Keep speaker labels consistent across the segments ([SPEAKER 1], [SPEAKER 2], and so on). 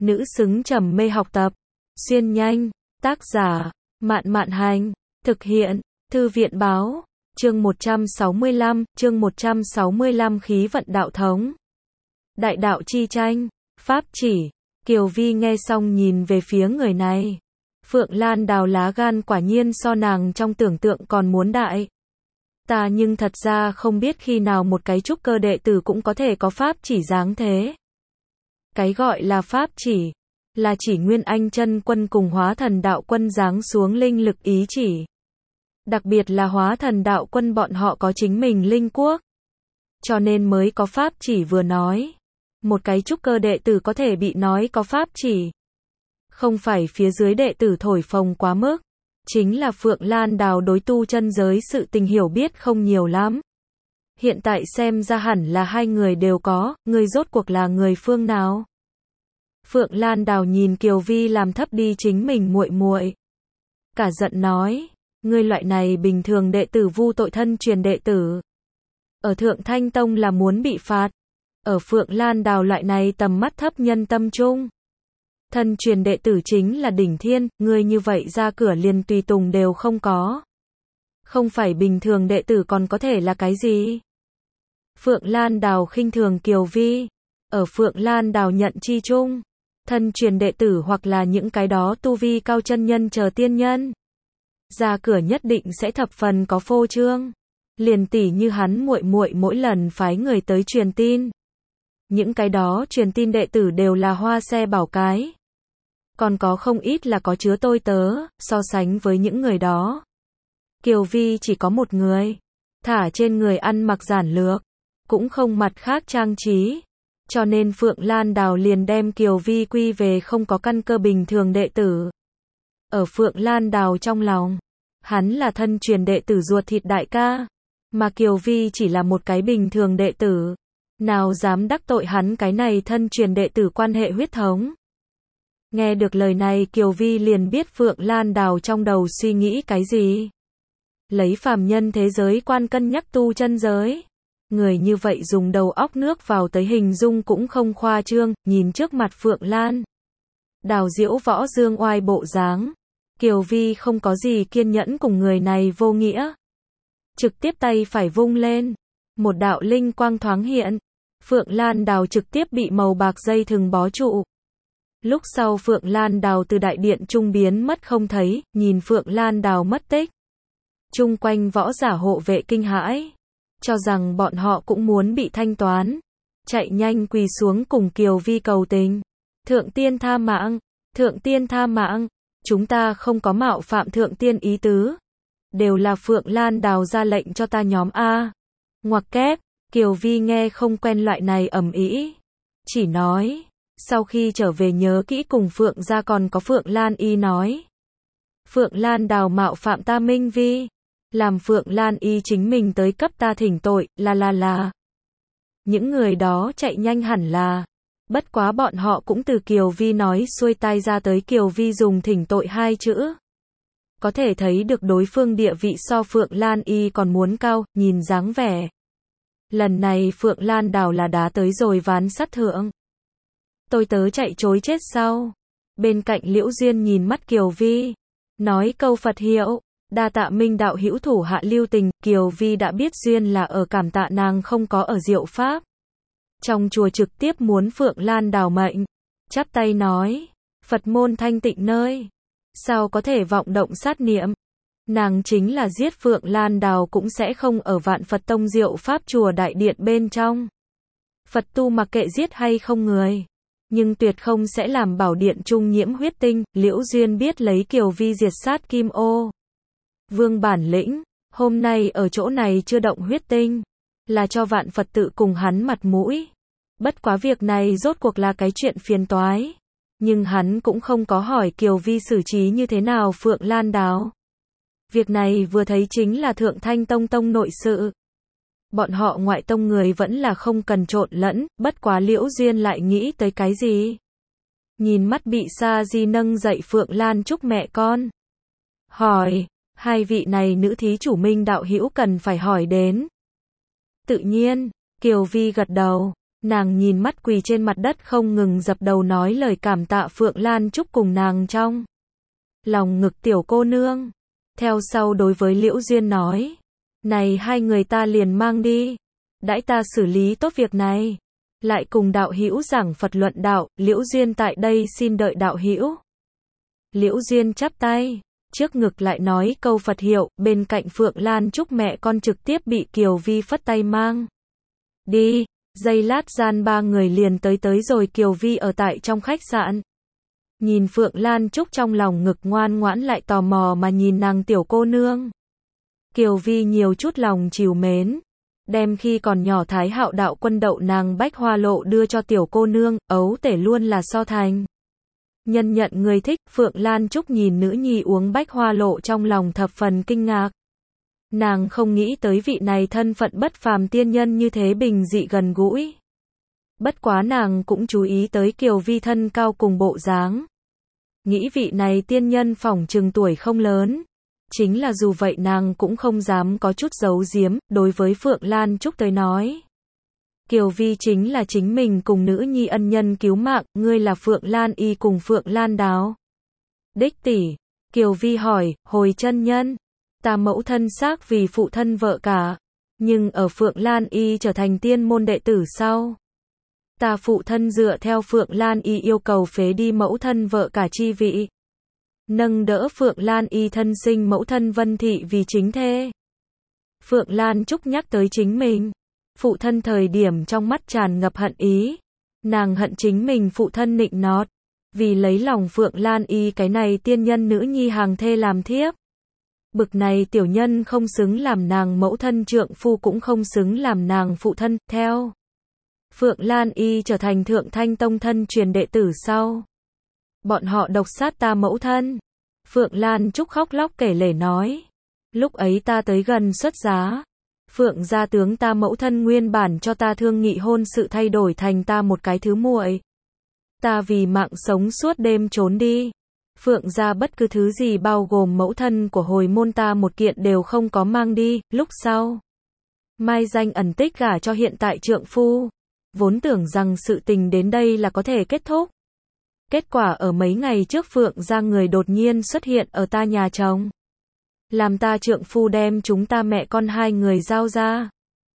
[SPEAKER 1] nữ xứng trầm mê học tập. Xuyên nhanh, tác giả, Mạn Mạn Hành, thực hiện, Thư viện Báo, chương 165 khí vận đạo thống. Đại đạo chi tranh, pháp chỉ, Kiều Vi nghe xong nhìn về phía người này. Phượng Lan Đào lá gan quả nhiên so nàng trong tưởng tượng còn muốn đại. Ta nhưng thật ra không biết khi nào một cái trúc cơ đệ tử cũng có thể có pháp chỉ dáng thế. Cái gọi là pháp chỉ, là chỉ Nguyên Anh chân quân cùng Hóa Thần đạo quân giáng xuống linh lực ý chỉ. Đặc biệt là Hóa Thần đạo quân bọn họ có chính mình linh quốc. Cho nên mới có pháp chỉ vừa nói. Một cái trúc cơ đệ tử có thể bị nói có pháp chỉ. Không phải phía dưới đệ tử thổi phồng quá mức. Chính là Phượng Lan Đào đối tu chân giới sự tình hiểu biết không nhiều lắm. Hiện tại xem ra hẳn là hai người đều có, người rốt cuộc là người phương nào? Phượng Lan Đào nhìn Kiều Vi làm thấp đi chính mình muội muội, cả giận nói, ngươi loại này bình thường đệ tử vu tội thân truyền đệ tử. Ở Thượng Thanh Tông là muốn bị phạt. Ở Phượng Lan Đào loại này tầm mắt thấp nhân tâm trung. Thân truyền đệ tử chính là đỉnh thiên, ngươi như vậy ra cửa liền tùy tùng đều không có. Không phải bình thường đệ tử còn có thể là cái gì? Phượng Lan Đào khinh thường Kiều Vi. Ở Phượng Lan Đào nhận chi chung, thân truyền đệ tử hoặc là những cái đó tu vi cao chân nhân chờ tiên nhân. Ra cửa nhất định sẽ thập phần có phô trương. Liền tỉ như hắn muội muội mỗi lần phái người tới truyền tin. Những cái đó truyền tin đệ tử đều là hoa xe bảo cái. Còn có không ít là có chứa tôi tớ, so sánh với những người đó. Kiều Vi chỉ có một người. Thả trên người ăn mặc giản lược. Cũng không mặt khác trang trí. Cho nên Phượng Lan Đào liền đem Kiều Vi quy về không có căn cơ bình thường đệ tử. Ở Phượng Lan Đào trong lòng, hắn là thân truyền đệ tử ruột thịt đại ca. Mà Kiều Vi chỉ là một cái bình thường đệ tử. Nào dám đắc tội hắn cái này thân truyền đệ tử quan hệ huyết thống. Nghe được lời này Kiều Vi liền biết Phượng Lan Đào trong đầu suy nghĩ cái gì. Lấy phàm nhân thế giới quan cân nhắc tu chân giới. Người như vậy dùng đầu óc nước vào tới hình dung cũng không khoa trương, nhìn trước mặt Phượng Lan Đào diễu võ dương oai bộ dáng. Kiều Vi không có gì kiên nhẫn cùng người này vô nghĩa. Trực tiếp tay phải vung lên. Một đạo linh quang thoáng hiện. Phượng Lan Đào trực tiếp bị màu bạc dây thừng bó trụ. Lúc sau Phượng Lan Đào từ đại điện trung biến mất không thấy, nhìn Phượng Lan Đào mất tích. Chung quanh võ giả hộ vệ kinh hãi. Cho rằng bọn họ cũng muốn bị thanh toán. Chạy nhanh quỳ xuống cùng Kiều Vi cầu tình. Thượng tiên tha mạng, thượng tiên tha mạng. Chúng ta không có mạo phạm thượng tiên ý tứ. Đều là Phượng Lan Đào ra lệnh cho ta nhóm A. Ngoặc kép, Kiều Vi nghe không quen loại này ầm ĩ. Chỉ nói, sau khi trở về nhớ kỹ cùng Phượng gia còn có Phượng Lan Y nói. Phượng Lan Đào mạo phạm ta Minh Vi. Làm Phượng Lan Y chính mình tới cấp ta thỉnh tội, là. Những người đó chạy nhanh hẳn là. Bất quá bọn họ cũng từ Kiều Vi nói xuôi tai ra tới Kiều Vi dùng thỉnh tội hai chữ. Có thể thấy được đối phương địa vị so Phượng Lan Y còn muốn cao, nhìn dáng vẻ. Lần này Phượng Lan Đào là đá tới rồi ván sắt thượng. Tôi tớ chạy chối chết sau. Bên cạnh Liễu Duyên nhìn mắt Kiều Vi. Nói câu Phật hiệu. Đa tạ Minh đạo hữu thủ hạ lưu tình. Kiều Vi đã biết Duyên là ở cảm tạ nàng không có ở diệu pháp. Trong chùa trực tiếp muốn Phượng Lan Đào mệnh. Chắp tay nói. Phật môn thanh tịnh nơi. Sao có thể vọng động sát niệm. Nàng chính là giết Phượng Lan Đào cũng sẽ không ở Vạn Phật Tông diệu pháp chùa đại điện bên trong. Phật tu mặc kệ giết hay không người. Nhưng tuyệt không sẽ làm bảo điện trung nhiễm huyết tinh. Liễu Duyên biết lấy Kiều Vi diệt sát Kim Ô Vương bản lĩnh. Hôm nay ở chỗ này chưa động huyết tinh. Là cho Vạn Phật tự cùng hắn mặt mũi. Bất quá việc này rốt cuộc là cái chuyện phiền toái. Nhưng hắn cũng không có hỏi Kiều Vi xử trí như thế nào Phượng Lan Đào. Việc này vừa thấy chính là Thượng Thanh Tông tông nội sự. Bọn họ ngoại tông người vẫn là không cần trộn lẫn, bất quá Liễu Duyên lại nghĩ tới cái gì. Nhìn mắt bị Sa Di nâng dậy Phượng Lan Trúc mẹ con. Hỏi, hai vị này nữ thí chủ Minh đạo hữu cần phải hỏi đến. Tự nhiên, Kiều Vi gật đầu, Nàng nhìn mắt quỳ trên mặt đất không ngừng dập đầu nói lời cảm tạ Phượng Lan Trúc cùng nàng trong lòng ngực tiểu cô nương. Theo sau đối với Liễu Duyên nói, này hai người ta liền mang đi, đãi ta xử lý tốt việc này, lại cùng đạo hữu giảng Phật luận đạo. Liễu Duyên tại đây xin đợi đạo hữu. Liễu Duyên chắp tay trước ngực lại nói câu Phật hiệu, bên cạnh Phượng Lan Trúc mẹ con trực tiếp bị Kiều Vi phất tay mang đi. Giây lát gian ba người liền tới rồi Kiều Vi ở tại trong khách sạn. Nhìn Phượng Lan Trúc trong lòng ngực ngoan ngoãn lại tò mò mà nhìn nàng tiểu cô nương. Kiều Vi nhiều chút lòng trìu mến, đem khi còn nhỏ Thái Hạo đạo quân đậu nàng bách hoa lộ đưa cho tiểu cô nương, ấu tể luôn là so thành nhân nhận người thích. Phượng Lan Trúc nhìn nữ nhi uống bách hoa lộ trong lòng thập phần kinh ngạc. Nàng không nghĩ tới vị này thân phận bất phàm tiên nhân như thế bình dị gần gũi. Bất quá nàng cũng chú ý tới Kiều Vi thân cao cùng bộ dáng. Nghĩ vị này tiên nhân phỏng chừng tuổi không lớn. Chính là dù vậy nàng cũng không dám có chút giấu giếm, đối với Phượng Lan Trúc tới nói. Kiều Vi chính là chính mình cùng nữ nhi ân nhân cứu mạng, ngươi là Phượng Lan Y cùng Phượng Lan Đào đích tỷ. Kiều Vi hỏi, hồi chân nhân, ta mẫu thân xác vì phụ thân vợ cả, nhưng ở Phượng Lan Y trở thành tiên môn đệ tử sau, ta phụ thân dựa theo Phượng Lan Y yêu cầu phế đi mẫu thân vợ cả chi vị, nâng đỡ Phượng Lan Y thân sinh mẫu thân Vân Thị vì chính thê. Phượng Lan Trúc nhắc tới chính mình phụ thân thời điểm trong mắt tràn ngập hận ý. Nàng hận chính mình phụ thân nịnh nọt, vì lấy lòng Phượng Lan Y cái này tiên nhân nữ nhi hàng thê làm thiếp. Bực này tiểu nhân không xứng làm nàng mẫu thân, trượng phu cũng không xứng làm nàng phụ thân. Theo Phượng Lan Y trở thành Thượng Thanh Tông thân truyền đệ tử sau, bọn họ độc sát ta mẫu thân. Phượng Lan Trúc khóc lóc kể lể nói, lúc ấy ta tới gần xuất giá, Phượng gia tướng ta mẫu thân nguyên bản cho ta thương nghị hôn sự thay đổi thành ta một cái thứ muội. Ta vì mạng sống suốt đêm trốn đi. Phượng gia bất cứ thứ gì bao gồm mẫu thân của hồi môn ta một kiện đều không có mang đi. Lúc sau, mai danh ẩn tích gả cho hiện tại trượng phu. Vốn tưởng rằng sự tình đến đây là có thể kết thúc. Kết quả ở mấy ngày trước Phượng gia người đột nhiên xuất hiện ở ta nhà chồng. Làm ta trượng phu đem chúng ta mẹ con hai người giao ra.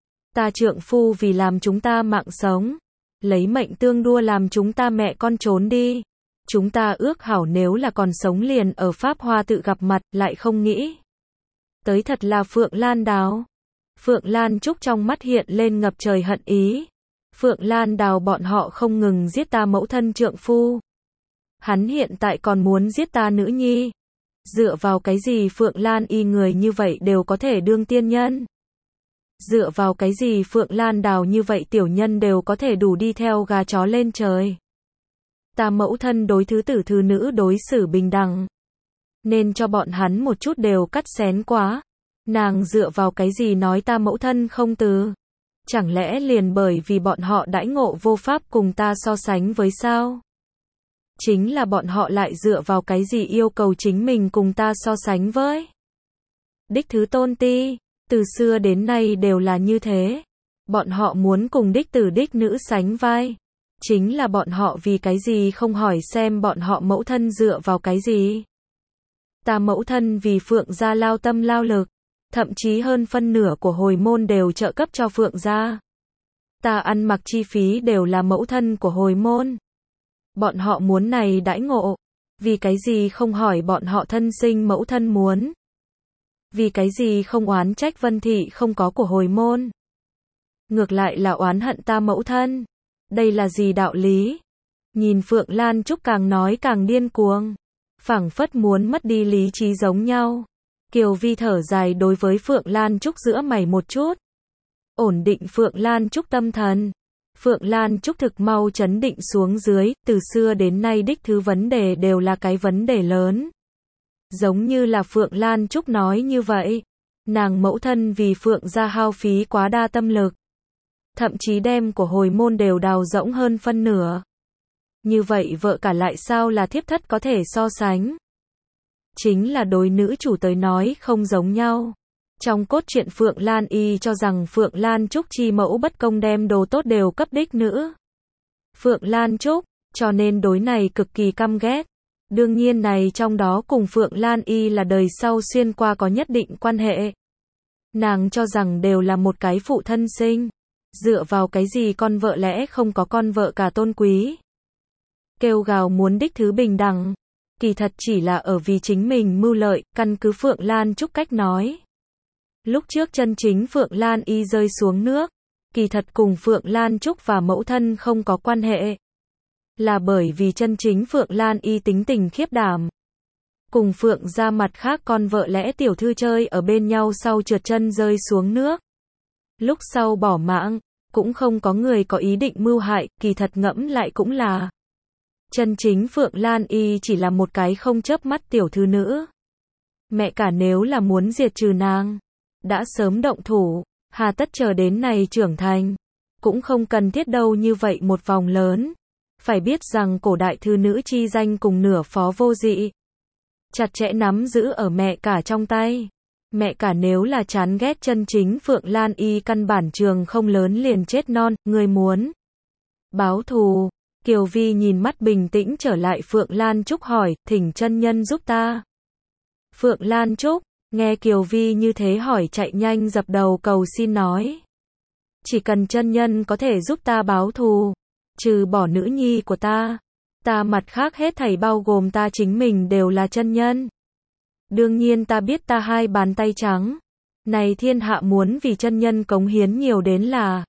[SPEAKER 1] Ta trượng phu vì làm chúng ta mạng sống, lấy mệnh tương đua làm chúng ta mẹ con trốn đi. Chúng ta ước hảo nếu là còn sống liền ở Pháp Hoa tự gặp mặt, lại không nghĩ tới thật là Phượng Lan Đào. Phượng Lan Trúc trong mắt hiện lên ngập trời hận ý. Phượng Lan Đào bọn họ không ngừng giết ta mẫu thân trượng phu, hắn hiện tại còn muốn giết ta nữ nhi. Dựa vào cái gì Phượng Lan Y người như vậy đều có thể đương tiên nhân? Dựa vào cái gì Phượng Lan Đào như vậy tiểu nhân đều có thể đủ đi theo gà chó lên trời? Ta mẫu thân đối thứ tử thứ nữ đối xử bình đẳng, nên cho bọn hắn một chút đều cắt xén quá. Nàng dựa vào cái gì nói ta mẫu thân không từ? Chẳng lẽ liền bởi vì bọn họ đãi ngộ vô pháp cùng ta so sánh với sao? Chính là bọn họ lại dựa vào cái gì yêu cầu chính mình cùng ta so sánh với? Đích thứ tôn ti, từ xưa đến nay đều là như thế. Bọn họ muốn cùng đích tử đích nữ sánh vai. Chính là bọn họ vì cái gì không hỏi xem bọn họ mẫu thân dựa vào cái gì? Ta mẫu thân vì Phượng gia lao tâm lao lực, thậm chí hơn phân nửa của hồi môn đều trợ cấp cho Phượng gia. Ta ăn mặc chi phí đều là mẫu thân của hồi môn. Bọn họ muốn này đãi ngộ, vì cái gì không hỏi bọn họ thân sinh mẫu thân muốn? Vì cái gì không oán trách Vân Thị không có của hồi môn? Ngược lại là oán hận ta mẫu thân. Đây là gì đạo lý? Nhìn Phượng Lan Trúc càng nói càng điên cuồng, phảng phất muốn mất đi lý trí giống nhau. Kiều Vi thở dài đối với Phượng Lan Trúc giữa mày một chút, ổn định Phượng Lan Trúc tâm thần. Phượng Lan Trúc thực mau chấn định xuống dưới, từ xưa đến nay đích thứ vấn đề đều là cái vấn đề lớn. Giống như là Phượng Lan Trúc nói như vậy, nàng mẫu thân vì Phượng gia hao phí quá đa tâm lực, thậm chí đem của hồi môn đều đào rỗng hơn phân nửa. Như vậy vợ cả lại sao là thiếp thất có thể so sánh? Chính là đối nữ chủ tới nói không giống nhau. Trong cốt truyện Phượng Lan Y cho rằng Phượng Lan Trúc chi mẫu bất công đem đồ tốt đều cấp đích nữ Phượng Lan Trúc, cho nên đối này cực kỳ căm ghét. Đương nhiên này trong đó cùng Phượng Lan Y là đời sau xuyên qua có nhất định quan hệ. Nàng cho rằng đều là một cái phụ thân sinh. Dựa vào cái gì con vợ lẽ không có con vợ cả tôn quý. Kêu gào muốn đích thứ bình đẳng. Kỳ thật chỉ là ở vì chính mình mưu lợi, căn cứ Phượng Lan Trúc cách nói. Lúc trước chân chính Phượng Lan Y rơi xuống nước. Kỳ thật cùng Phượng Lan Trúc và mẫu thân không có quan hệ. Là bởi vì chân chính Phượng Lan Y tính tình khiếp đảm. Cùng Phượng ra mặt khác con vợ lẽ tiểu thư chơi ở bên nhau sau trượt chân rơi xuống nước. Lúc sau bỏ mạng, cũng không có người có ý định mưu hại, kỳ thật ngẫm lại cũng là. Chân chính Phượng Lan Y chỉ là một cái không chớp mắt tiểu thư nữ. Mẹ cả nếu là muốn diệt trừ nàng, đã sớm động thủ, hà tất chờ đến này trưởng thành. Cũng không cần thiết đâu như vậy một vòng lớn. Phải biết rằng cổ đại thư nữ chi danh cùng nửa phó vô dị. Chặt chẽ nắm giữ ở mẹ cả trong tay. Mẹ cả nếu là chán ghét chân chính Phượng Lan Y căn bản trường không lớn liền chết non, người muốn báo thù. Kiều Vi nhìn mắt bình tĩnh trở lại Phượng Lan Trúc hỏi, thỉnh chân nhân giúp ta. Phượng Lan Trúc, nghe Kiều Vi như thế hỏi chạy nhanh dập đầu cầu xin nói. Chỉ cần chân nhân có thể giúp ta báo thù, trừ bỏ nữ nhi của ta mặt khác hết thảy bao gồm ta chính mình đều là chân nhân. Đương nhiên ta biết ta hai bàn tay trắng. Này thiên hạ muốn vì chân nhân cống hiến nhiều đến là.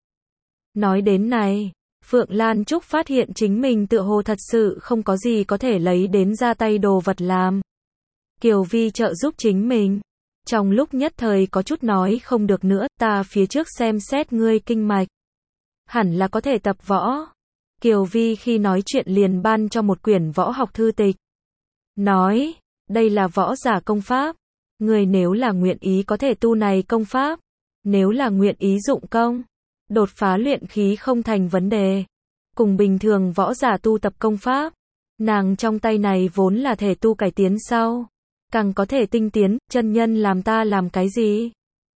[SPEAKER 1] Nói đến này, Phượng Lan Trúc phát hiện chính mình tựa hồ thật sự không có gì có thể lấy đến ra tay đồ vật làm. Kiều Vi trợ giúp chính mình. Trong lúc nhất thời có chút nói không được nữa, ta phía trước xem xét ngươi kinh mạch. Hẳn là có thể tập võ. Kiều Vi khi nói chuyện liền ban cho một quyển võ học thư tịch. Nói, đây là võ giả công pháp. Người nếu là nguyện ý có thể tu này công pháp. Nếu là nguyện ý dụng công, đột phá luyện khí không thành vấn đề. Cùng bình thường võ giả tu tập công pháp. Nàng trong tay này vốn là thể tu cải tiến sau. Càng có thể tinh tiến, chân nhân làm ta làm cái gì?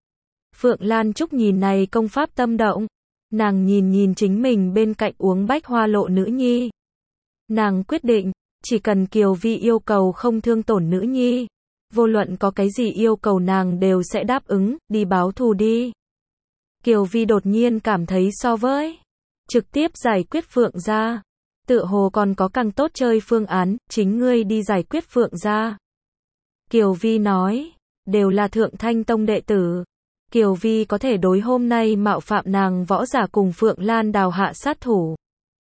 [SPEAKER 1] Phượng Lan Trúc nhìn này công pháp tâm động. Nàng nhìn chính mình bên cạnh uống bách hoa lộ nữ nhi. Nàng quyết định, chỉ cần Kiều Vi yêu cầu không thương tổn nữ nhi. Vô luận có cái gì yêu cầu nàng đều sẽ đáp ứng, đi báo thù đi. Kiều Vi đột nhiên cảm thấy so với trực tiếp giải quyết Phượng gia, tựa hồ còn có càng tốt chơi phương án, chính ngươi đi giải quyết Phượng gia. Kiều Vi nói, đều là Thượng Thanh Tông đệ tử. Kiều Vi có thể đối hôm nay mạo phạm nàng võ giả cùng Phượng Lan Đào hạ sát thủ.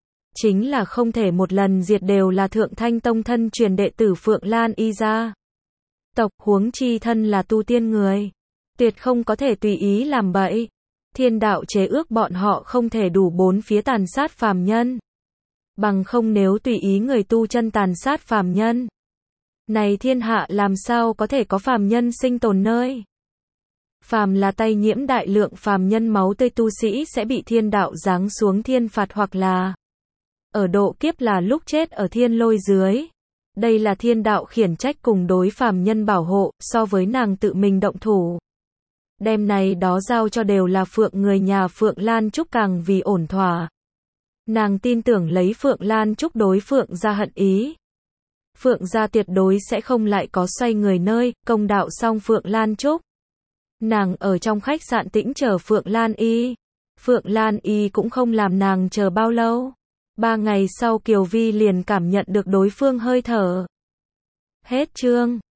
[SPEAKER 1] Chính là không thể một lần diệt đều là Thượng Thanh Tông thân truyền đệ tử Phượng Lan Y gia tộc, huống chi thân là tu tiên người. Tuyệt không có thể tùy ý làm bậy. Thiên đạo chế ước bọn họ không thể đủ bốn phía tàn sát phàm nhân. Bằng không nếu tùy ý người tu chân tàn sát phàm nhân. Này thiên hạ làm sao có thể có phàm nhân sinh tồn nơi. Phàm là tay nhiễm đại lượng phàm nhân máu tươi tu sĩ sẽ bị thiên đạo giáng xuống thiên phạt hoặc là ở độ kiếp là lúc chết ở thiên lôi dưới. Đây là thiên đạo khiển trách cùng đối phàm nhân bảo hộ, so với nàng tự mình động thủ. Đem này đó giao cho đều là Phượng người nhà Phượng Lan Trúc càng vì ổn thỏa. Nàng tin tưởng lấy Phượng Lan Trúc đối Phượng gia hận ý. Phượng gia tuyệt đối sẽ không lại có xoay người nơi, công đạo xong Phượng Lan Trúc. Nàng ở trong khách sạn tĩnh chờ Phượng Lan Y. Phượng Lan Y cũng không làm nàng chờ bao lâu. 3 ngày sau Kiều Vi liền cảm nhận được đối phương hơi thở. Hết chương.